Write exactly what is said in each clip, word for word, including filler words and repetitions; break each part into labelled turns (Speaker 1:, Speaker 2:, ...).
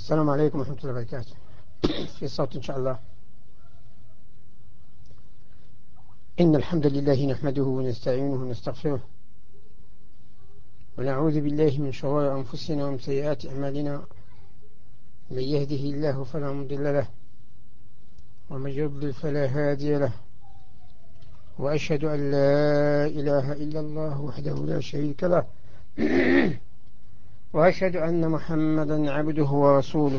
Speaker 1: السلام عليكم ورحمة الله وبركاته. في صوت إن شاء الله. إن الحمد لله نحمده ونستعينه ونستغفره ونعوذ بالله من شرور أنفسنا ومن سيئات أعمالنا. من يهده الله فلا مضل له ومن يضلل فلا هادي له، وأشهد أن لا إله إلا الله وحده لا شريك له وأشهد أن محمدا عبده ورسوله.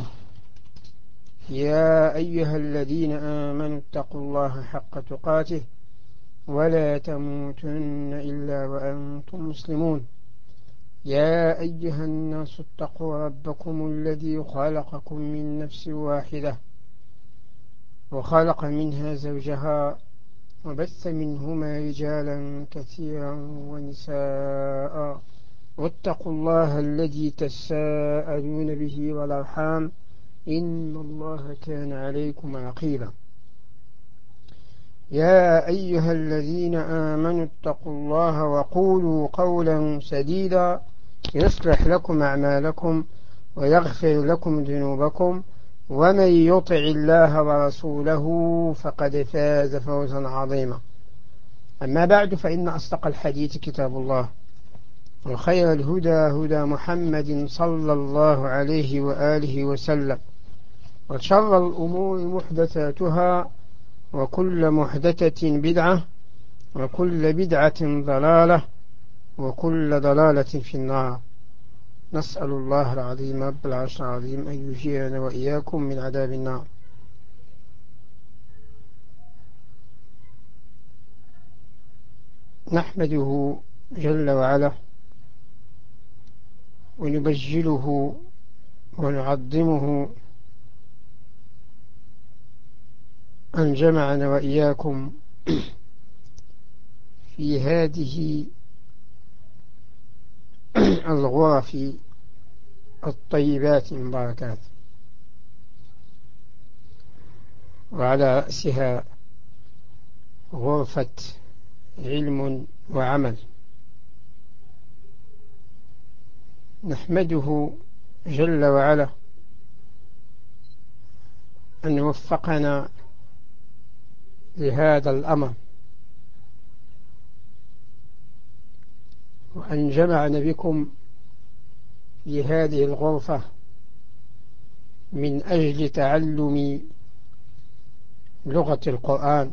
Speaker 1: يا أيها الذين آمنوا اتقوا الله حق تقاته ولا تموتن إلا وأنتم مسلمون. يا أيها الناس اتقوا ربكم الذي خلقكم من نفس واحدة وخلق منها زوجها وبث منهما رجالا كثيرا ونساء، واتقوا الله الذي تساءلون به والأرحام إن الله كان عليكم رقيبا. يا أيها الذين آمنوا اتقوا الله وقولوا قولا سديدا يصلح لكم أعمالكم ويغفر لكم ذنوبكم، ومن يطع الله ورسوله فقد فاز فوزا عظيما. أما بعد، فإن أصدق الحديث كتاب الله، وخير الهدى هدى محمد صلى الله عليه وآله وسلم، وشر الأمور محدثاتها، وكل محدثة بدعة، وكل بدعة ضلالة، وكل ضلالة في النار. نسأل الله العظيم رب العرش العظيم أن يجيرنا وإياكم من عذاب النار. نحمده جل وعلا ونبجله ونعظمه أن جمعنا وإياكم في هذه الغرف الطيبات المباركات، وعلى رأسها غرفة علم وعمل. نحمده جل وعلا أن وفقنا لهذا الأمر، وأن جمعنا بكم لهذه الغرفة من أجل تعلم لغة القرآن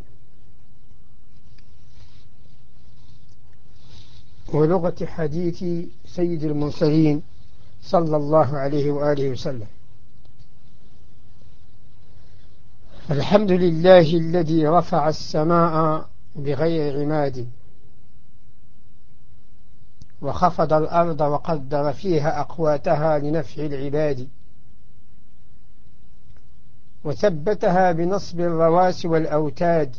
Speaker 1: ولغة حديث سيد المرسلين صلى الله عليه وآله وسلم. الحمد لله الذي رفع السماء بغير عماد، وخفض الأرض وقدر فيها أقواتها لنفع العباد، وثبتها بنصب الرواسي والأوتاد،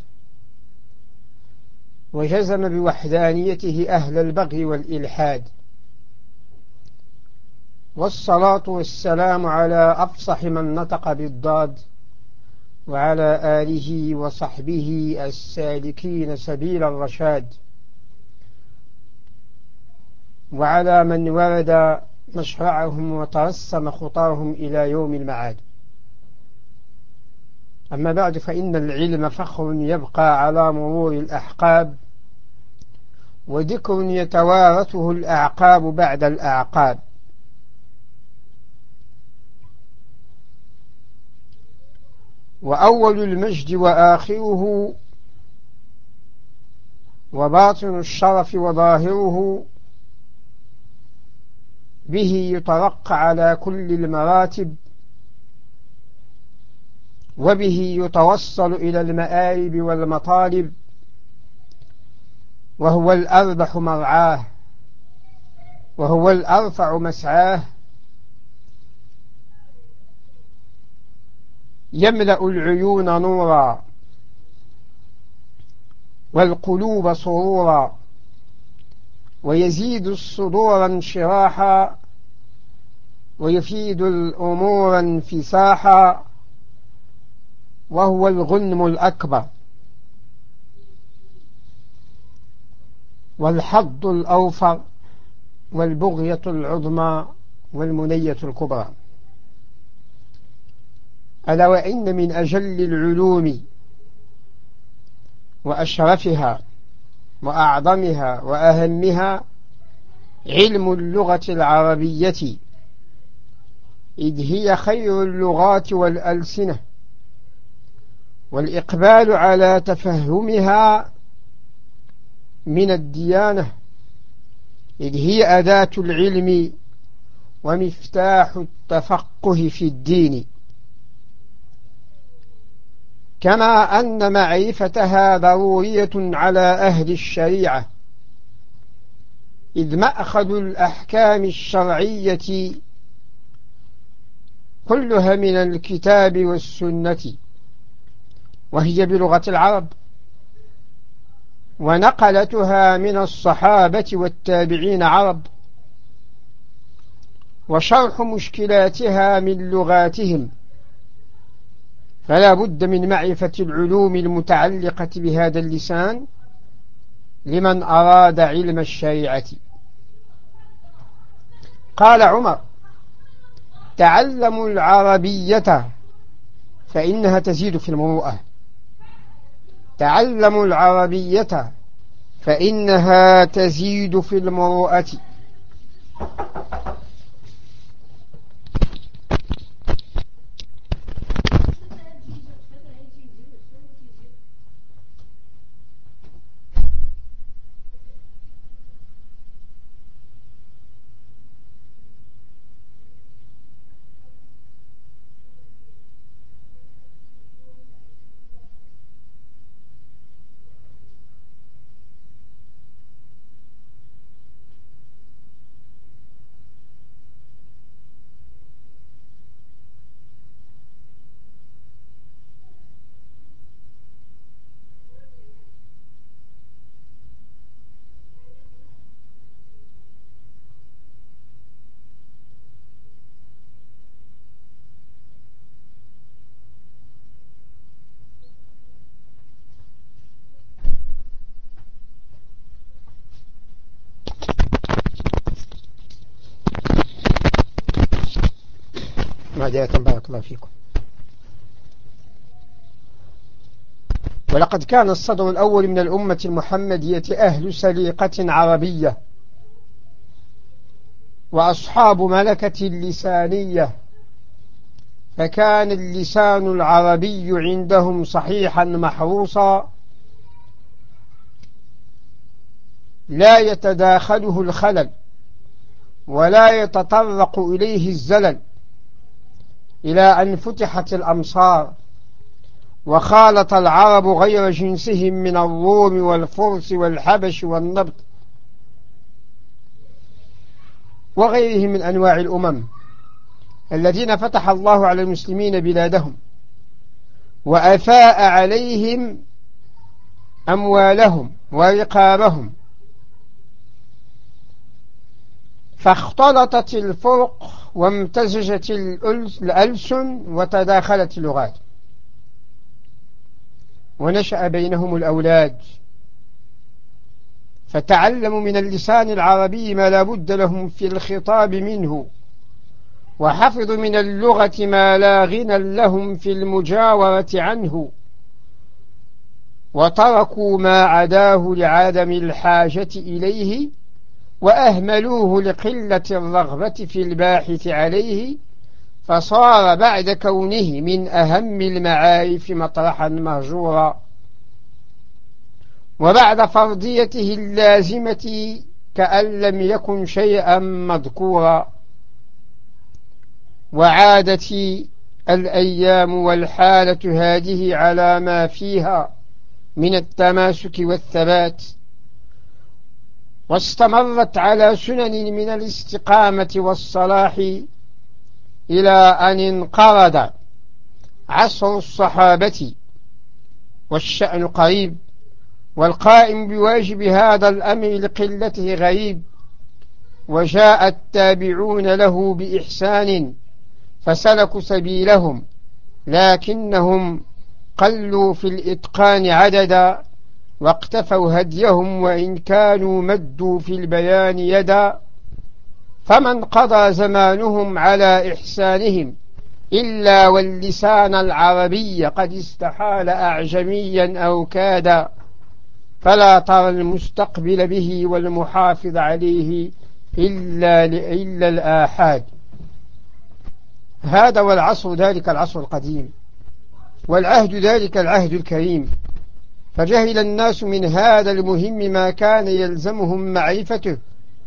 Speaker 1: وجزم بوحدانيته أهل البغي والإلحاد. والصلاة والسلام على أفصح من نطق بالضاد، وعلى آله وصحبه السالكين سبيل الرشاد، وعلى من ورد مشرعهم وترسم خطاهم إلى يوم المعاد. أما بعد، فإن العلم فخر يبقى على مرور الأحقاب، وذكر يتوارثه الأعقاب بعد الأعقاب. وأول المجد وآخره، وباطن الشرف وظاهره، به يترقى على كل المراتب، وبه يتوصل إلى المآرب والمطالب، وهو الأربح مرعاه، وهو الأرفع مسعاه، يملأ العيون نورا والقلوب سرورا، ويزيد الصدور انشراحا، ويفيد الأمور انفساحا، وهو الغنم الأكبر والحظ الأوفر والبغية العظمى والمنية الكبرى. ألا وإن من أجل العلوم وأشرفها وأعظمها وأهمها علم اللغة العربية، إذ هي خير اللغات والألسنة، والإقبال على تفهمها من الديانة، إذ هي أداة العلم ومفتاح التفقه في الدين، كما أن معرفتها ضرورية على أهل الشريعة، إذ مأخذ الأحكام الشرعية كلها من الكتاب والسنة، وهي بلغة العرب، ونقلتها من الصحابة والتابعين عرب، وشرح مشكلاتها من لغاتهم، فلا بد من معرفة العلوم المتعلقة بهذا اللسان لمن أراد علم الشريعة. قال عمر: تعلموا العربية فإنها تزيد في المروءة، تعلموا العربية فإنها تزيد في المروءة. معذرة، بارك الله فيكم. ولقد كان الصدر الأول من الأمة المحمدية أهل سليقة عربية، وأصحاب ملكة لسانية، فكان اللسان العربي عندهم صحيحا محروسا لا يتداخله الخلل ولا يتطرق إليه الزلل، إلى أن فتحت الأمصار وخالط العرب غير جنسهم من الروم والفرس والحبش والنبط وغيرهم من أنواع الأمم الذين فتح الله على المسلمين بلادهم وأفاء عليهم أموالهم ورقابهم، فاختلطت الفرق وامتزجت الألسن وتداخلت اللغات، ونشأ بينهم الأولاد، فتعلموا من اللسان العربي ما لا بد لهم في الخطاب منه، وحفظوا من اللغة ما لا غنى لهم في المجاورة عنه، وتركوا ما عداه لعدم الحاجة إليه، وأهملوه لقلة الرغبة في الباحث عليه، فصار بعد كونه من أهم المعارف مطرحا مهجورا، وبعد فرضيته اللازمة كأن لم يكن شيئا مذكورا. وعادت الأيام والحالة هذه على ما فيها من التماسك والثبات، واستمرت على سنن من الاستقامة والصلاح، إلى أن انقرض عصر الصحابة والشأن قريب، والقائم بواجب هذا الأمر لقلته غريب، وجاء التابعون له بإحسان فسلكوا سبيلهم، لكنهم قلوا في الإتقان عددا، واقتفوا هديهم وإن كانوا مدوا في البيان يدا، فمن قضى زمانهم على إحسانهم إلا واللسان العربي قد استحال أعجميا أو كاد، فلا ترى المستقبل به والمحافظ عليه إلا, إلا الآحاد. هذا والعصر ذلك العصر القديم، والعهد ذلك العهد الكريم، فجهل الناس من هذا المهم ما كان يلزمهم معرفته،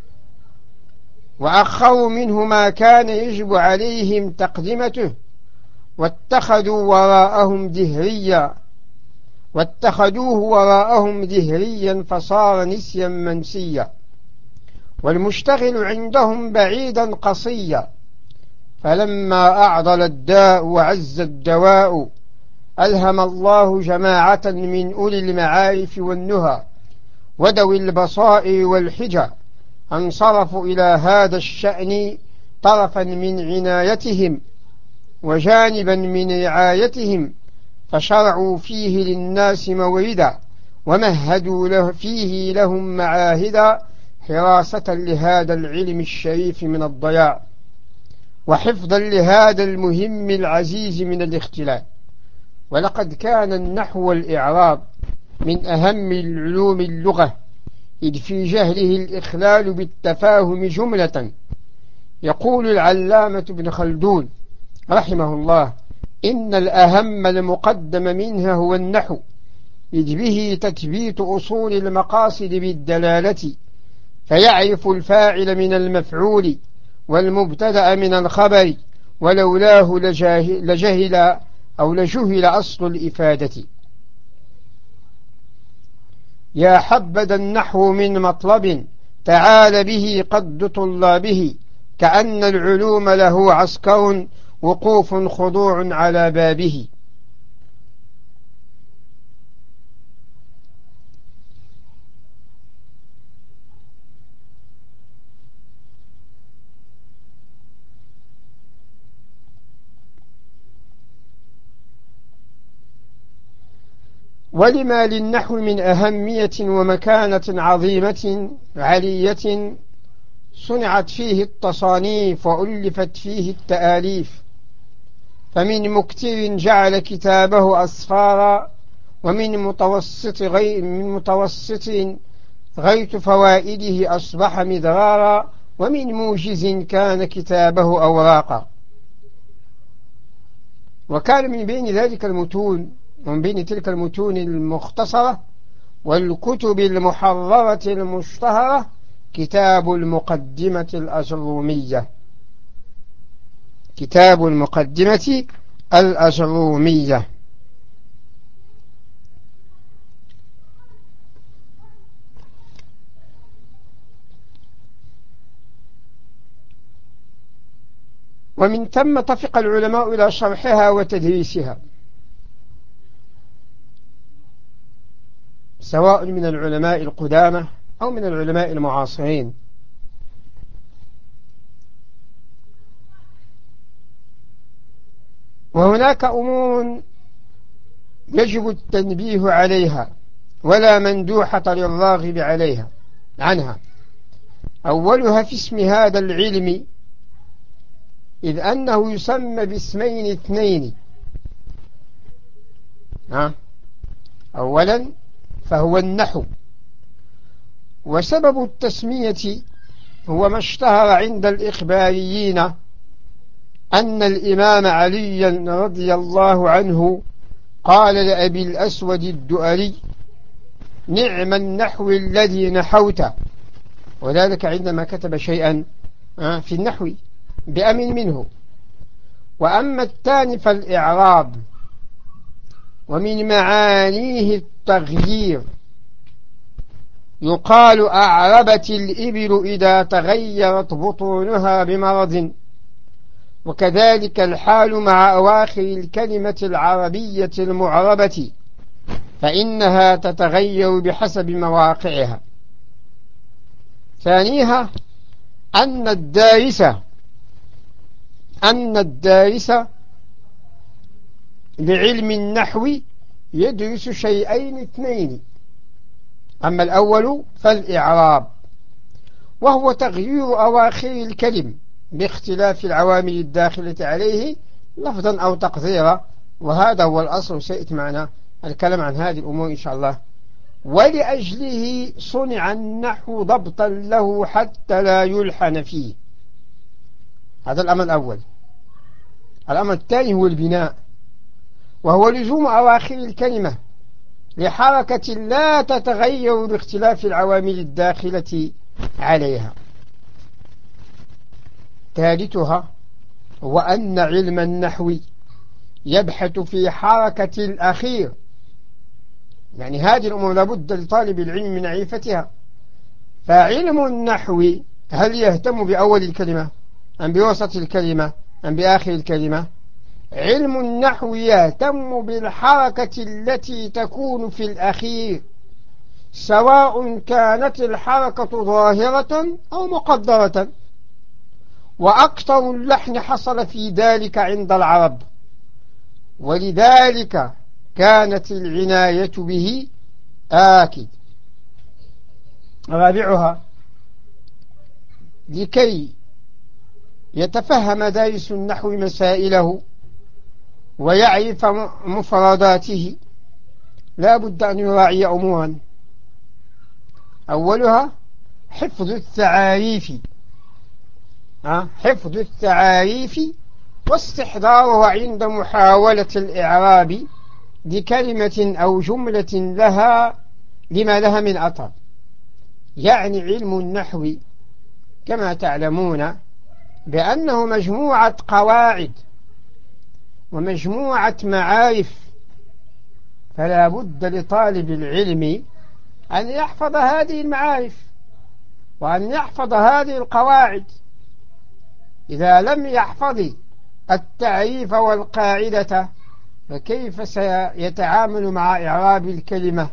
Speaker 1: وأخروا منه ما كان يجب عليهم تقدمته، واتخذوا وراءهم دهريا واتخذوه وراءهم دهريا فصار نسيا منسيا، والمشتغل عندهم بعيدا قصيا. فلما أعضل الداء وعز الدواء ألهم الله جماعة من أولي المعارف والنهى وذوي البصائر والحجى، انصرفوا إلى هذا الشأن طرفا من عنايتهم وجانبا من رعايتهم، فشرعوا فيه للناس موردا، ومهدوا له فيه لهم معاهدا، حراسة لهذا العلم الشريف من الضياع، وحفظا لهذا المهم العزيز من الاختلاف. ولقد كان النحو والإعراب من أهم العلوم اللغة، إذ في جهله الإخلال بالتفاهم جملة. يقول العلامة ابن خلدون رحمه الله: إن الأهم المقدم منها هو النحو، إذ به تثبيت أصول المقاصد بالدلالة، فيعرف الفاعل من المفعول والمبتدأ من الخبر، ولولاه لجاهل, لجهل أو لجهل أصل الإفادة. يا حبذا النحو من مطلب تعال به قد طلابه، كأن العلوم له عسكر وقوف خضوع على بابه. ولما للنحو من أهمية ومكانة عظيمة علية، صنعت فيه التصانيف وألفت فيه التآليف، فمن مكتر جعل كتابه أسفارا، ومن متوسط غير من متوسط غيت فوائده أصبح مدرارا، ومن موجز كان كتابه أوراقا. وكان من بين ذلك المتون ومن بين تلك المتون المختصرة والكتب المحررة المشتهرة كتاب المقدمة الأجرومية كتاب المقدمة الأجرومية ومن ثم طفق العلماء إلى شرحها وتدريسها، سواء من العلماء القدامى أو من العلماء المعاصرين. وهناك أمور يجب التنبيه عليها ولا مندوحة للراغب عليها عنها. أولها في اسم هذا العلم، إذ أنه يسمى باسمين اثنين. أولا فهو النحو، وسبب التسمية هو ما اشتهر عند الإخباريين أن الإمام علي رضي الله عنه قال لأبي الأسود الدؤلي: نعم النحو الذي نحوت، وذلك عندما كتب شيئا في النحو بأمن منه. وأما الثاني فالإعراب، ومن معانيه التغيير، يقال أعربت الإبل إذا تغيرت بطونها بمرض، وكذلك الحال مع أواخر الكلمة العربية المعربة، فإنها تتغير بحسب مواقعها. ثانيها أن الدارس أن الدارس لعلم النحو يدرس شيئين اثنين: أما الأول فالإعراب، وهو تغيير أواخر الكلم باختلاف العوامل الداخلة عليه لفظا أو تقديرا، وهذا هو الأصل، سيأتي معنا الكلام عن هذه الأمور إن شاء الله. ولأجله صنع النحو ضبطا له حتى لا يلحن فيه. هذا الأمر الأول. الأمر الثاني هو البناء، وهو لزوم أواخر الكلمة لحركة لا تتغير باختلاف العوامل الداخلة عليها. ثالثها هو أن علم النحو يبحث في حركة الأخير، يعني هذه الأمور لابد لطالب العلم من معرفتها. فعلم النحو هل يهتم بأول الكلمة أم بوسط الكلمة أم بآخر الكلمة؟ علم النحو يهتم بالحركة التي تكون في الأخير، سواء كانت الحركة ظاهرة أو مقدرة، وأكثر اللحن حصل في ذلك عند العرب، ولذلك كانت العناية به آكد. رابعها لكي يتفهم دارس النحو مسائله ويعرف مفرداته لا بد أن يراعي أمورا. أولها حفظ التعاريف، حفظ التعاريف واستحضارها عند محاولة الإعراب لكلمة أو جملة لها لما لها من أثر. يعني علم النحو كما تعلمون بأنه مجموعة قواعد ومجموعة معارف، فلا بد لطالب العلم أن يحفظ هذه المعارف وأن يحفظ هذه القواعد. إذا لم يحفظ التعريف والقاعدة فكيف سيتعامل مع إعراب الكلمة؟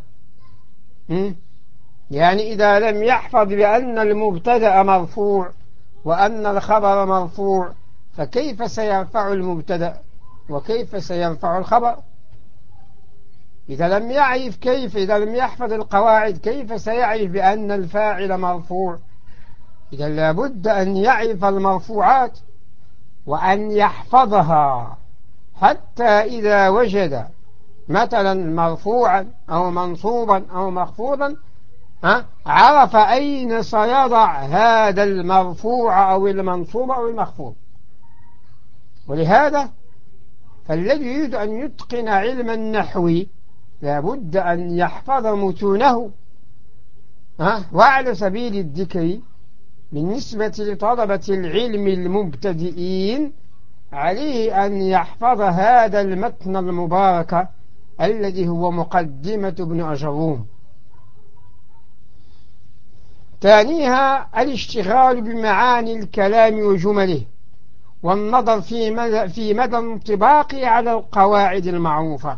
Speaker 1: يعني إذا لم يحفظ بأن المبتدأ مرفوع وأن الخبر مرفوع فكيف سيرفع المبتدأ وكيف سيرفع الخبر؟ إذا لم يعرف كيف، إذا لم يحفظ القواعد كيف سيعرف بأن الفاعل مرفوع؟ إذا لابد أن يعرف المرفوعات وأن يحفظها، حتى إذا وجد مثلا مرفوعا أو منصوبا أو مخفوضا عرف أين سيضع هذا المرفوع أو المنصوب أو المخفوض. ولهذا فالذي يريد أن يتقن علم النحو لابد أن يحفظ متونه. وعلى سبيل الذكر بالنسبة لطلبة العلم المبتدئين عليه أن يحفظ هذا المتن المبارك الذي هو مقدمة ابن أجروم. ثانيها الاشتغال بمعاني الكلام وجمله والنظر في مدى, في مدى انطباقه على القواعد المعروفة.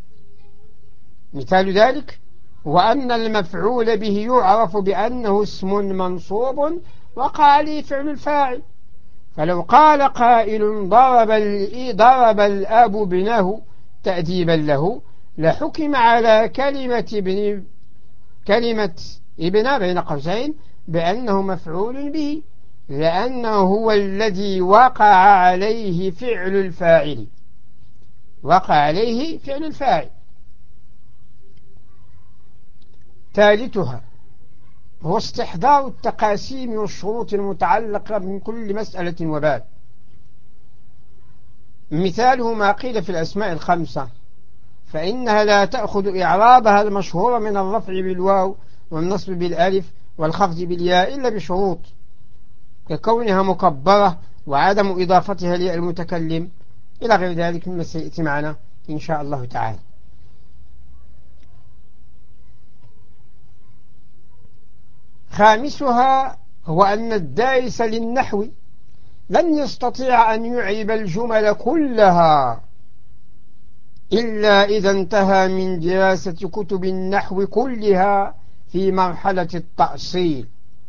Speaker 1: مثال ذلك هو أن المفعول به يعرف بأنه اسم منصوب وقع عليه فعل الفاعل، فلو قال قائل ضرب, ضرب الأب ابنه تأديبا له لحكم على كلمة ابن كلمة ابن بين قوسين بأنه مفعول به، لأنه هو الذي وقع عليه فعل الفاعل، وقع عليه فعل الفاعل. ثالثها هو استحضار التقاسيم والشروط المتعلقة من كل مسألة وباب. مثاله ما قيل في الأسماء الخمسة، فإنها لا تأخذ إعرابها المشهور من الرفع بالواو والنصب بالألف والخفض بالياء إلا بشروط، ككونها مكبرة وعدم إضافتها للمتكلم إلى غير ذلك مما سيأتي معنا إن شاء الله تعالى. خامسها هو أن الدارس للنحو لن يستطيع أن يعيب الجمل كلها إلا إذا انتهى من دراسة كتب النحو كلها في مرحلة التأصيل.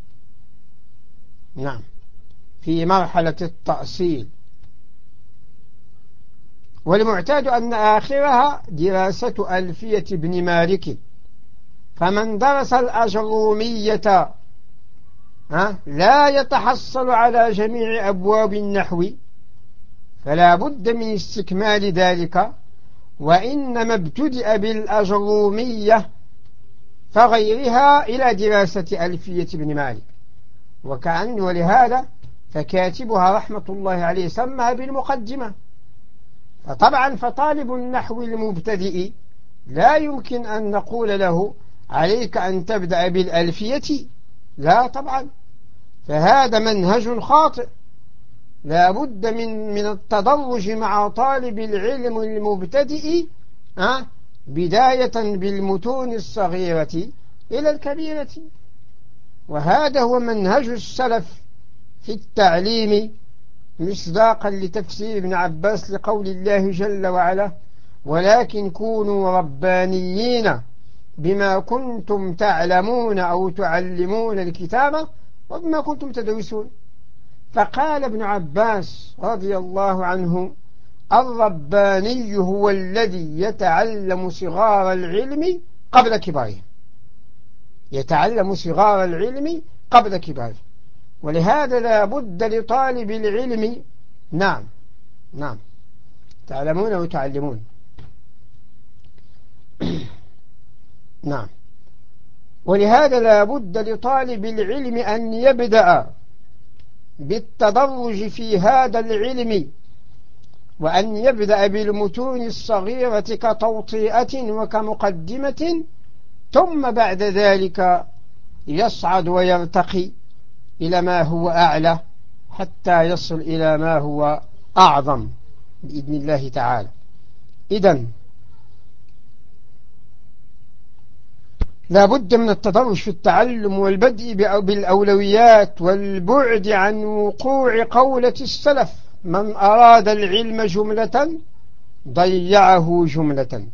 Speaker 1: نعم، في مرحلة التأصيل، والمعتاد أن آخرها دراسة ألفية ابن مالك. فمن درس الأجرومية لا يتحصل على جميع أبواب النحو، فلا بد من استكمال ذلك. وإنما ابتدأ بالأجرومية فغيرها إلى دراسة ألفية ابن مالك، وكأن ولهذا فكاتبها رحمة الله عليه سمى بالمقدمة. فطبعا فطالب النحو المبتدئ لا يمكن أن نقول له عليك أن تبدأ بالألفية، لا طبعا، فهذا منهج خاطئ. لا بد من من التدرج مع طالب العلم المبتدئ، أه؟ بداية بالمتون الصغيرة إلى الكبيرة. وهذا هو منهج السلف في التعليم، مصداقا لتفسير ابن عباس لقول الله جل وعلا: ولكن كونوا ربانيين بما كنتم تعلمون أو تعلمون الكتاب وبما كنتم تدرسون. فقال ابن عباس رضي الله عنه: الرباني هو الذي يتعلم صغار العلم قبل كباره، يتعلم صغار العلم قبل كباره. ولهذا لا بد لطالب العلم، نعم نعم تعلمون وتعلمون نعم ولهذا لا بد لطالب العلم أن يبدأ بالتدرج في هذا العلم، وأن يبدأ بالمتون الصغيرة كتوطئة وكمقدمة، ثم بعد ذلك يصعد ويرتقي إلى ما هو أعلى حتى يصل إلى ما هو أعظم بإذن الله تعالى. إذن لا بد من التدرج في التعلم والبدء بالأولويات والبعد عن وقوع قولة السلف: من أراد العلم جملة ضيعه جملة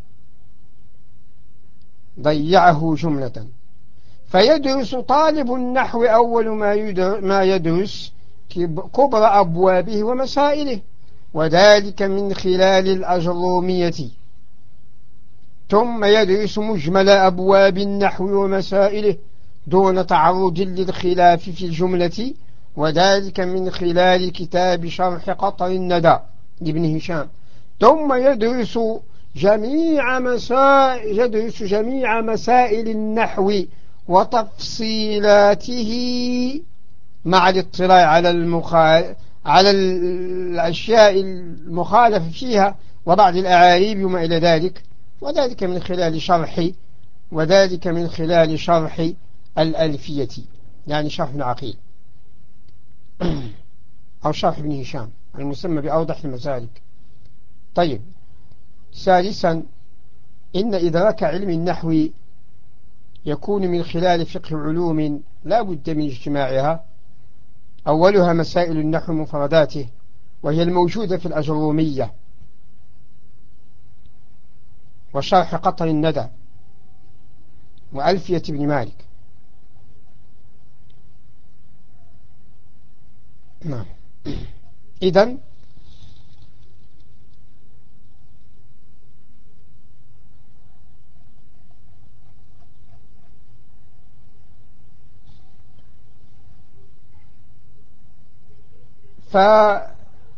Speaker 1: ضيعه جملة. فيدرس طالب النحو أول ما يدرس كبر أبوابه ومسائله، وذلك من خلال الأجرومية، ثم يدرس مجمل أبواب النحو ومسائله دون تعرض للخلاف في الجملة، وذلك من خلال كتاب شرح قطر الندى لابن هشام. ثم يدرس جميع مسائل يدرس جميع مسائل النحو وتفصيلاته مع الاطلاع على المخال... على الأشياء المخالفة فيها وبعض الأعاريب وما إلى ذلك، وذلك من خلال شرح وذلك من خلال شرح الألفية، يعني شرح ابن عقيل أو شرح ابن هشام المسمى بأوضح المسالك. طيب، ثالثا، إن إدراك علم النحو يكون من خلال فقه علوم لا بد من اجتماعها. أولها مسائل النحو مفرداته، وهي الموجودة في الأجرومية وشرح قطر الندى وألفية ابن مالك. نعم. إذن فكما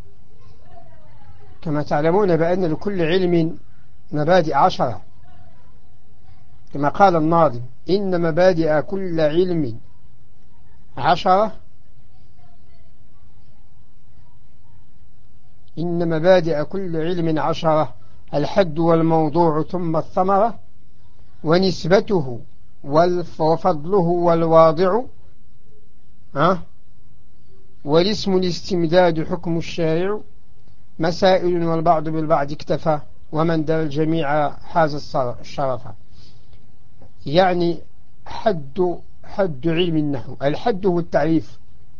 Speaker 1: تعلمون بأن لكل علم مبادئ عشرة، كما قال الناظم: إن مبادئ كل علم عشرة إن مبادئ كل علم عشرة: الحد والموضوع ثم الثمرة، ونسبته وفضله والواضع، ها والاسم الاستمداد حكم الشارع، مسائل والبعض بالبعض اكتفى، ومن دار الجميع حاز الشرف. يعني حد حد علم النحو. الحد هو التعريف.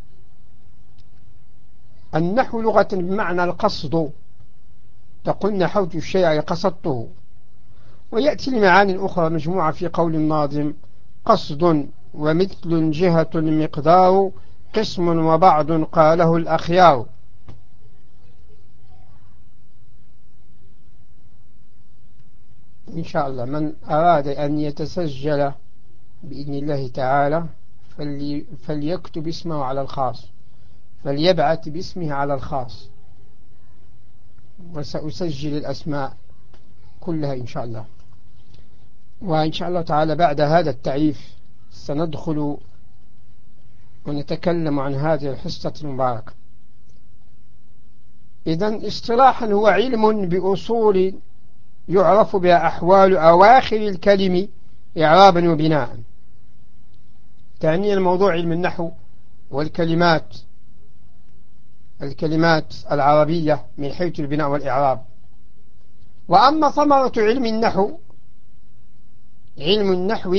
Speaker 1: النحو لغة بمعنى القصد، تقول نحوت الشيء قصدته. ويأتي لمعاني أخرى مجموعة في قول الناظم: قصد ومثل جهة مقدار، قسم وبعض قاله الأخيار. إن شاء الله من أراد أن يتسجل بإذن الله تعالى فلي فليكتب اسمه على الخاص، فليبعث باسمه على الخاص، وسأسجل الأسماء كلها إن شاء الله. وإن شاء الله تعالى بعد هذا التعريف سندخل ونتكلم عن هذه الحصة المباركة. إذن اصطلاحا هو علم بأصول يعرف بها أحوال أواخر الكلم إعرابا وبناء. تعني الموضوع علم النحو والكلمات الكلمات العربية من حيث البناء والإعراب. وأما ثمرة علم النحو، علم النحو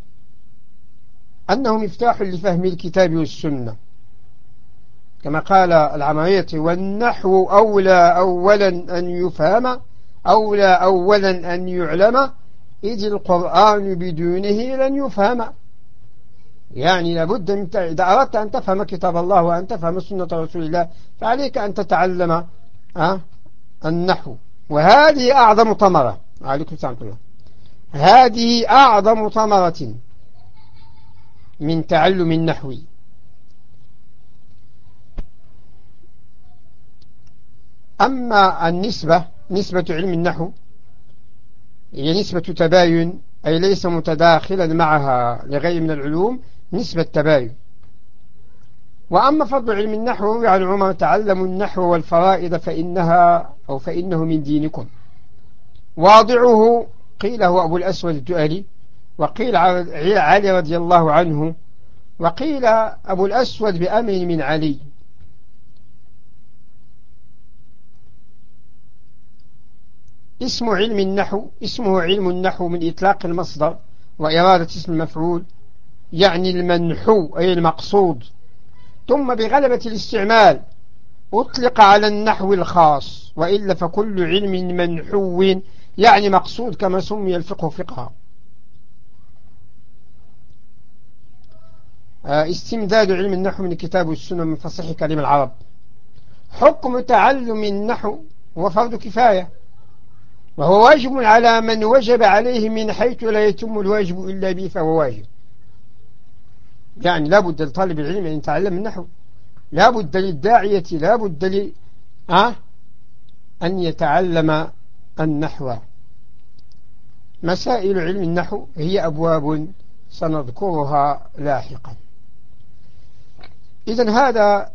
Speaker 1: أنه مفتاح لفهم الكتاب والسنة، كما قال العمرية: والنحو أولى أولا أن يفهم أولى أولا أن يعلم إذ القرآن بدونه لن يفهم. يعني لابد من إذا أردت أن تفهم كتاب الله وأن تفهم سنة رسول الله فعليك أن تتعلم أه النحو. وهذه أعظم ثمرة. عليكم السلام الله. هذه أعظم ثمرة من تعلم النحو. أما النسبة، نسبة علم النحو هي نسبة تباين، أي ليس متداخلا معها لغير من العلوم، نسبة تباين. وأما فضل علم النحو عن عمر: تعلموا النحو والفرائض فإنها أو فإنه من دينكم. واضعه قيل هو أبو الأسود الدؤلي، وقيل علي رضي الله عنه، وقيل أبو الأسود بأمر من علي. اسم علم النحو اسمه علم النحو من إطلاق المصدر وإرادة اسم المفعول، يعني المنحو أي المقصود، ثم بغلبة الاستعمال أطلق على النحو الخاص، وإلا فكل علم منحو يعني مقصود، كما سمي الفقه فقها. استمداد علم النحو من الكتاب والسنة من فصيح كلام العرب. حكم تعلم النحو هو فرض كفاية، وهو واجب على من وجب عليه من حيث لا يتم الواجب إلا به فهو واجب. يعني لا بد لطالب العلم أن يتعلم النحو، لا بد للداعية، لا بد ل... أه؟ أن يتعلم النحو. مسائل علم النحو هي أبواب سنذكرها لاحقا. إذن هذا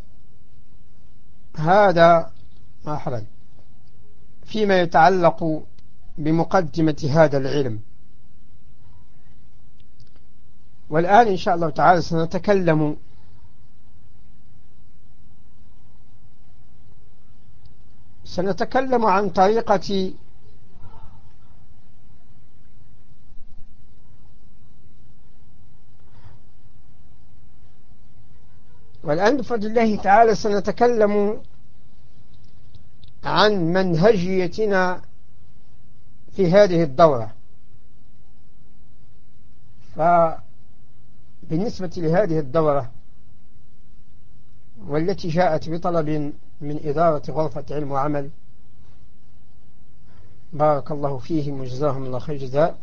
Speaker 1: هذا مرحبا فيما يتعلق بمقدمة هذا العلم. والآن إن شاء الله تعالى سنتكلم سنتكلم عن طريقة والآن بفضل الله تعالى سنتكلم عن منهجيتنا في هذه الدورة. فبالنسبة لهذه الدورة والتي جاءت بطلب من إدارة غرفة علم وعمل، بارك الله فيهم وجزاهم الله خير جزاء،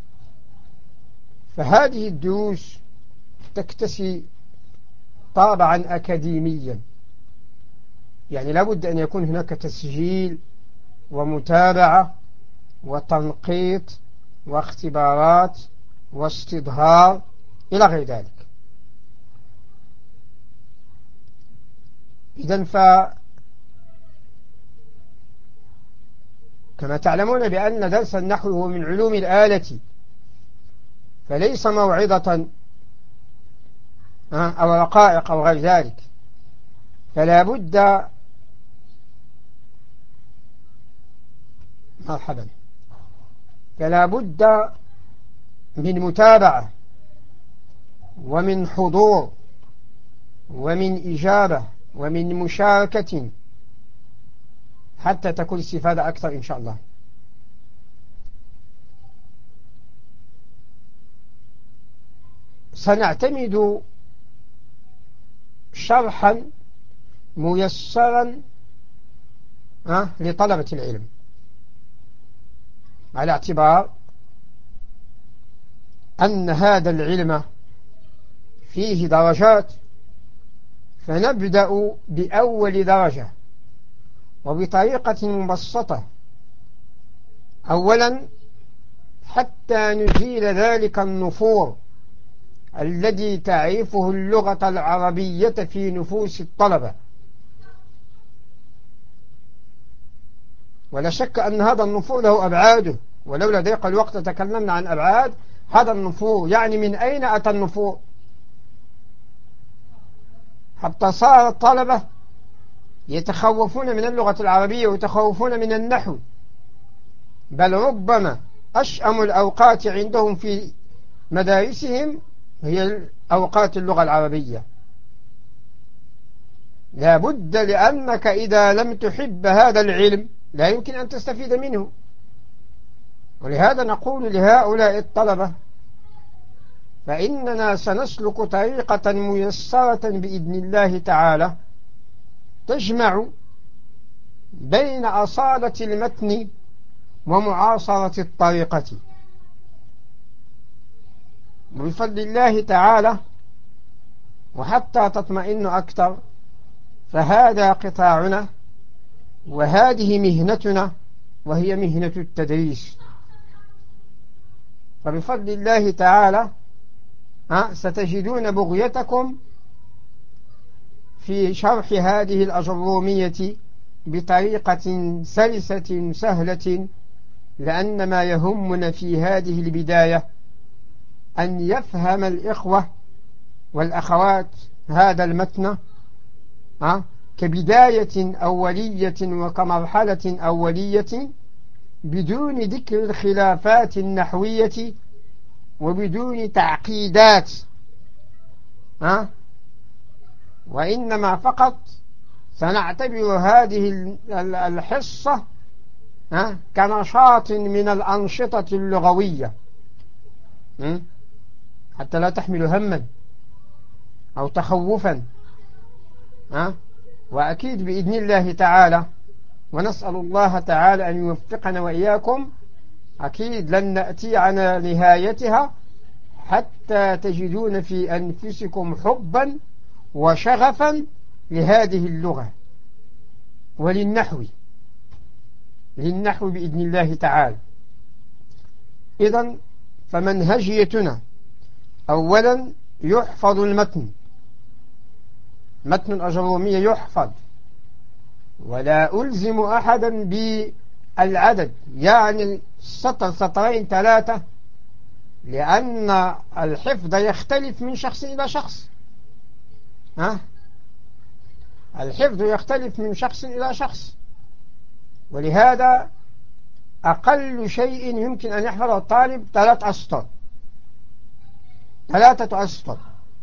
Speaker 1: فهذه الدروس تكتسي طابعا أكاديميا، يعني لابد أن يكون هناك تسجيل ومتابعة وتنقيط واختبارات واستظهار إلى غير ذلك. إذن ف كما تعلمون بأن درس النحو هو من علوم الآلة، فليس موعظة أو رقائق أو غير ذلك، فلا بد مرحبا فلا بد من متابعة ومن حضور ومن إجابة ومن مشاركة حتى تكون الاستفادة أكثر إن شاء الله. سنعتمد شرحا ميسرا لطلبة العلم، على اعتبار أن هذا العلم فيه درجات، فنبدأ بأول درجة وبطريقة مبسطة. أولا حتى نزيل ذلك النفور الذي تعرفه اللغة العربية في نفوس الطلبة. ولا شك أن هذا النفور له أبعاده، ولولا ضيق الوقت تكلمنا عن أبعاد هذا النفور. يعني من أين أتى النفور؟ حتى صار الطلبة يتخوفون من اللغة العربية ويتخوفون من النحو، بل ربما أشأم الأوقات عندهم في مدارسهم هي أوقات اللغة العربية. لا بد، لأنك إذا لم تحب هذا العلم لا يمكن أن تستفيد منه. ولهذا نقول لهؤلاء الطلبة فإننا سنسلك طريقة ميسرة بإذن الله تعالى تجمع بين أصالة المتن ومعاصرة الطريقة بفضل الله تعالى. وحتى تطمئن أكثر فهذا قطاعنا وهذه مهنتنا، وهي مهنة التدريس. فبفضل الله تعالى ستجدون بغيتكم في شرح هذه الأجرومية بطريقة سلسة سهلة، لأن ما يهمنا في هذه البداية أن يفهم الإخوة والأخوات هذا المتن كبداية أولية وكمرحلة أولية، بدون ذكر الخلافات النحوية وبدون تعقيدات، وإنما فقط سنعتبر هذه الحصة كنشاط من الأنشطة اللغوية، حتى لا تحمل هما أو تخوفا. وأكيد بإذن الله تعالى، ونسأل الله تعالى أن يوفقنا وإياكم، أكيد لن نأتي على نهايتها حتى تجدون في أنفسكم حبا وشغفا لهذه اللغة وللنحو للنحو بإذن الله تعالى. إذن فمنهجيتنا أولا يحفظ المتن، متن الأجرومية يحفظ، ولا ألزم أحدا بالعدد، يعني سطر سطرين ثلاثة، لأن الحفظ يختلف من شخص إلى شخص. ها؟ الحفظ يختلف من شخص إلى شخص، ولهذا أقل شيء يمكن أن يحفظه الطالب ثلاث أسطر ثلاثة أسطر.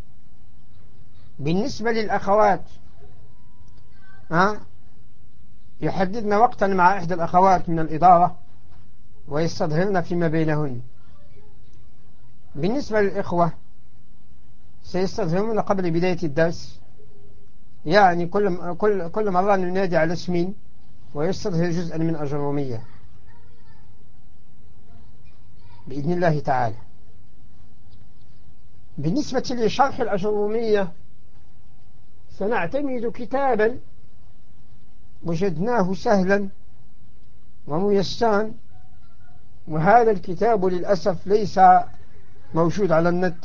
Speaker 1: بالنسبة للأخوات ها يحددن وقتا مع إحدى الأخوات من الإدارة ويستظهرن فيما بينهن. بالنسبة للإخوة سيستظهرون قبل بداية الدرس، يعني كل كل كل مرة ننادي على اسم ويستظهر جزءا من أجرومية بإذن الله تعالى. بالنسبة لشرح الأجرومية سنعتمد كتابا وجدناه سهلا وميسرا، وهذا الكتاب للأسف ليس موجود على النت،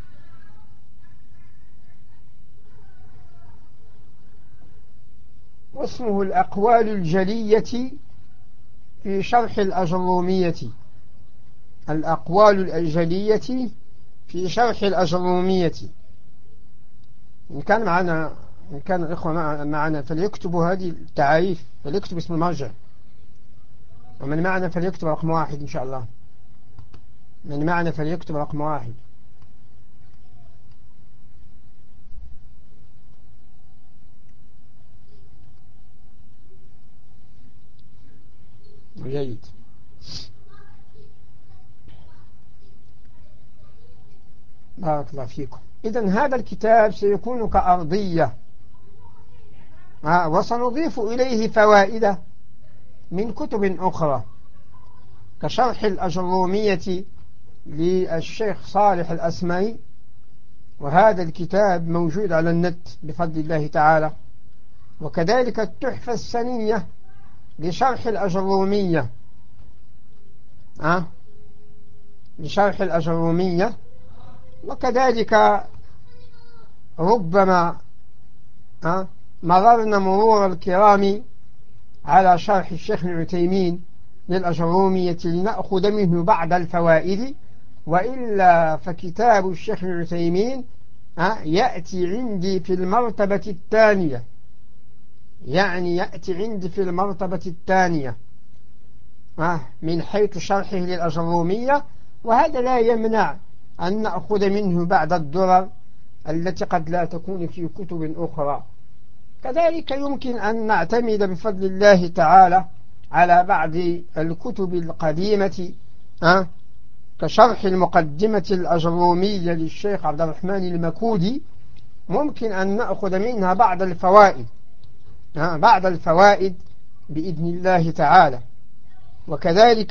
Speaker 1: واسمه الأقوال الجلية في شرح الأجرومية. الأقوال الجلية في شرح الأجرومية. إن كان معنا إن كان الإخوة معنا فليكتبوا هذه التعريف، فليكتب اسم المرجع، ومن معنا فليكتب رقم واحد إن شاء الله. من معنا فليكتب رقم واحد. جيد. بارك الله فيكم. إذن هذا الكتاب سيكون كأرضية، وسنضيف إليه فوائد من كتب أخرى كشرح الأجرومية للشيخ صالح الأسمعي، وهذا الكتاب موجود على النت بفضل الله تعالى، وكذلك التحفة السنية لشرح الأجرومية أه؟ لشرح الأجرومية. وكذلك ربما أه؟ مررنا مرور الكرام على شرح الشيخ العثيمين للأجرومية لنأخذ منه بعض الفوائد، وإلا فكتاب الشيخ العثيمين أه؟ يأتي عندي في المرتبة الثانية، يعني يأتي عندي في المرتبة الثانية أه؟ من حيث شرحه للأجرومية، وهذا لا يمنع أن نأخذ منه بعض الدرر التي قد لا تكون في كتب أخرى. كذلك يمكن أن نعتمد بفضل الله تعالى على بعض الكتب القديمة أه؟ كشرح المقدمة الأجرومية للشيخ عبد الرحمن المكودي، ممكن أن نأخذ منها بعض الفوائد أه؟ بعض الفوائد بإذن الله تعالى. وكذلك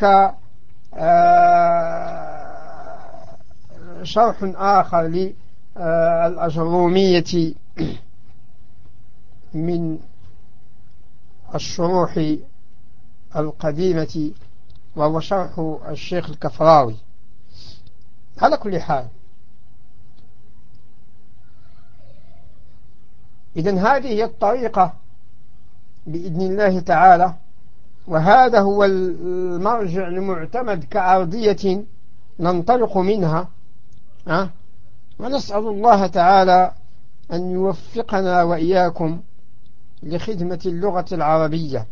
Speaker 1: آه شرح آخر للأجرومية من الشروح القديمة، وهو شرح الشيخ الكفراوي. على كل حال، إذن هذه هي الطريقة بإذن الله تعالى، وهذا هو المرجع المعتمد كأرضية ننطلق منها أه؟ ونسأل الله تعالى أن يوفقنا وإياكم لخدمة اللغة العربية.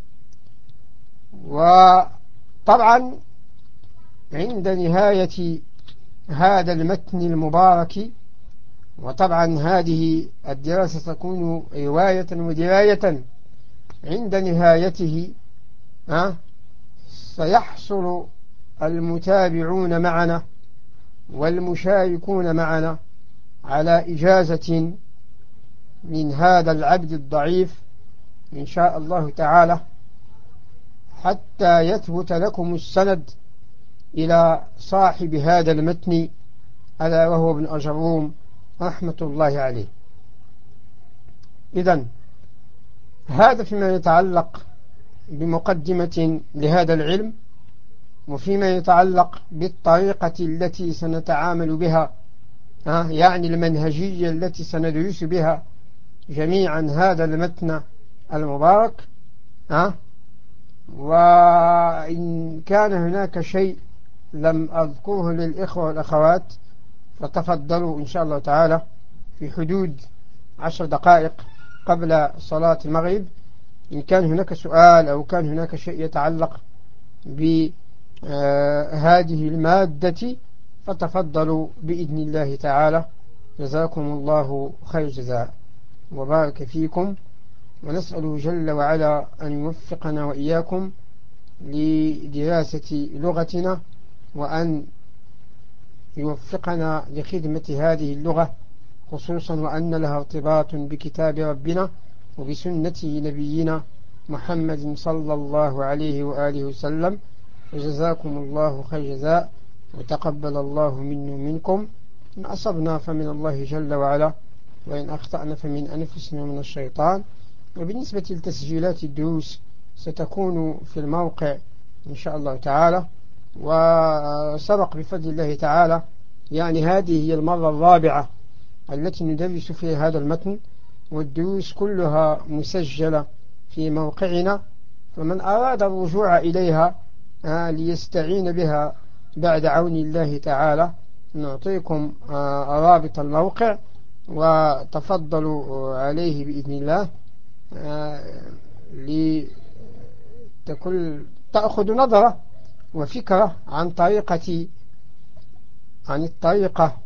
Speaker 1: وطبعا عند نهاية هذا المتن المبارك، وطبعا هذه الدراسة تكون رواية ودراية، عند نهايته أه؟ سيحصل المتابعون معنا والمشاركون معنا على إجازة من هذا العبد الضعيف إن شاء الله تعالى، حتى يثبت لكم السند إلى صاحب هذا المتن ألا وهو ابن أجروم رحمة الله عليه. إذن هذا فيما يتعلق بمقدمة لهذا العلم، وفيما يتعلق بالطريقة التي سنتعامل بها أه؟ يعني المنهجية التي سندرس بها جميعا هذا المتن المبارك أه؟ وإن كان هناك شيء لم أذكره للإخوة والأخوات فتفضلوا إن شاء الله تعالى في حدود عشر دقائق قبل صلاة المغرب، إن كان هناك سؤال أو كان هناك شيء يتعلق بهذه المادة فتفضلوا بإذن الله تعالى. جزاكم الله خير جزاء وبارك فيكم، ونسأله جل وعلا أن يوفقنا وإياكم لدراسة لغتنا، وأن يوفقنا لخدمة هذه اللغة، خصوصا وأن لها ارتباط بكتاب ربنا وبسنة نبينا محمد صلى الله عليه وآله وسلم. وجزاكم الله خير جزاء، وتقبل الله منا ومنكم. إن أصبنا فمن الله جل وعلا، وإن أخطأنا فمن أنفسنا ومن الشيطان. وبالنسبة لتسجيلات الدروس ستكون في الموقع إن شاء الله تعالى. وسبق بفضل الله تعالى يعني هذه هي المرة الرابعة التي ندرس فيها هذا المتن، والدروس كلها مسجلة في موقعنا، فمن أراد الرجوع إليها ليستعين بها بعد عون الله تعالى نعطيكم رابط الموقع، وتفضلوا عليه بإذن الله لتكون تأخذ نظرة وفكرة عن طريقة عن الطريقة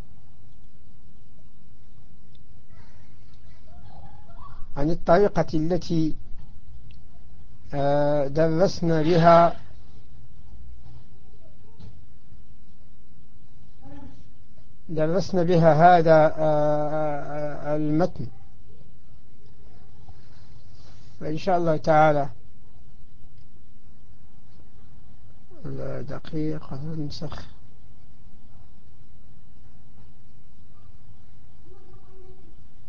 Speaker 1: عن الطريقة التي درسنا بها درسنا بها هذا المتن. فإن شاء الله تعالى دقيقة ننسخ.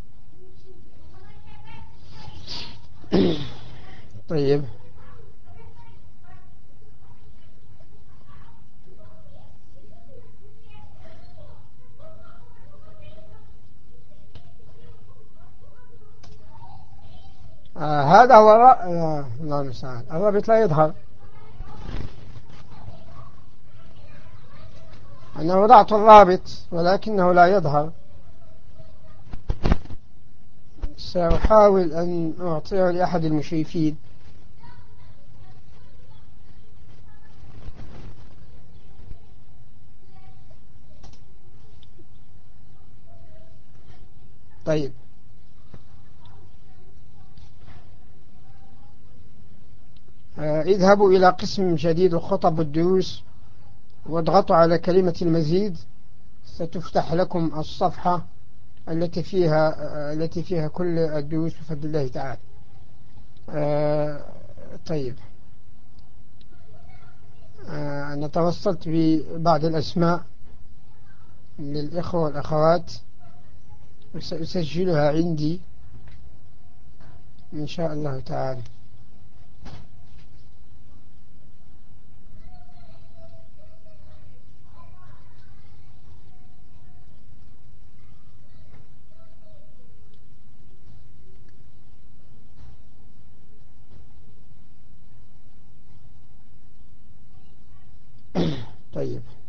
Speaker 1: طيب آه هذا هو الر- آه الله المستعان، الرابط لا يظهر. أنا وضعت الرابط ولكنه لا يظهر. سأحاول أن أعطيه لأحد المشرفين. طيب. آه اذهبوا إلى قسم جديد الخطب والدروس واضغطوا على كلمة المزيد، ستفتح لكم الصفحة التي فيها آه التي فيها كل الدروس بفضل الله تعالى. آه طيب. آه أنا توصلت ببعض الأسماء للإخوة والأخوات وسأسجلها عندي إن شاء الله تعالى. طيب.